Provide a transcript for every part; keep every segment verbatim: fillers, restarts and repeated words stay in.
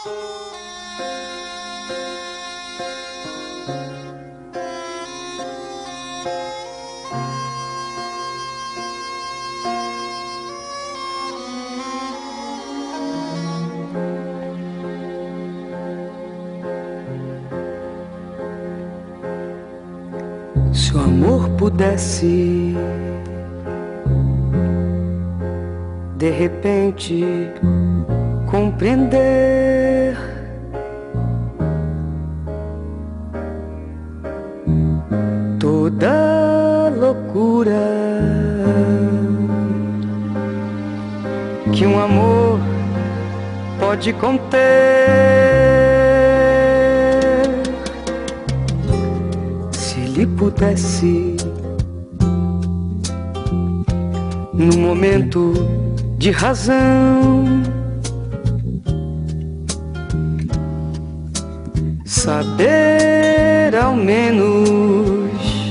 Se o amor pudesse de repente compreender toda loucura que um amor pode conter, se lhe pudesse no momento de razão saber ao menos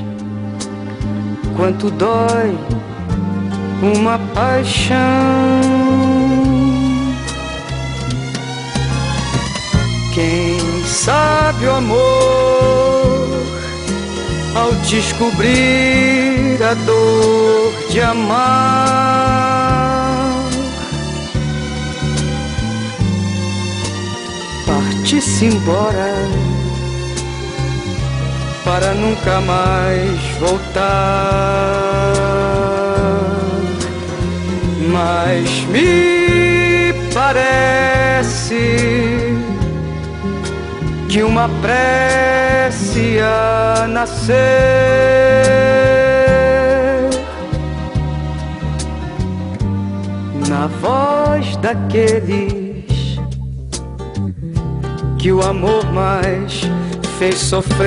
quanto dói uma paixão, quem sabe o amor ao descobrir a dor de amar, parte-se embora para nunca mais voltar. Mas me parece que uma prece a nascer na voz daqueles que o amor mais fez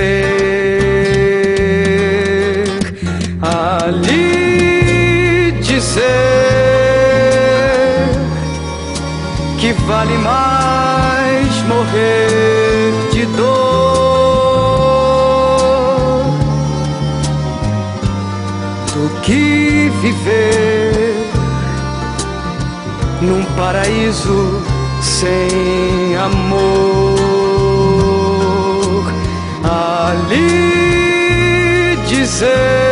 sofrer, ali dizer que vale mais morrer de dor do que viver num paraíso sem amor. Ali dizer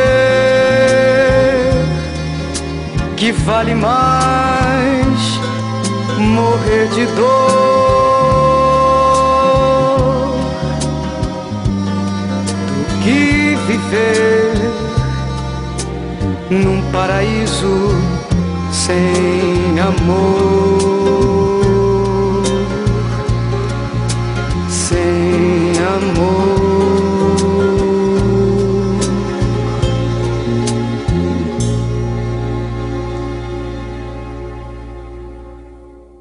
que vale mais morrer de dor do que viver num paraíso sem amor.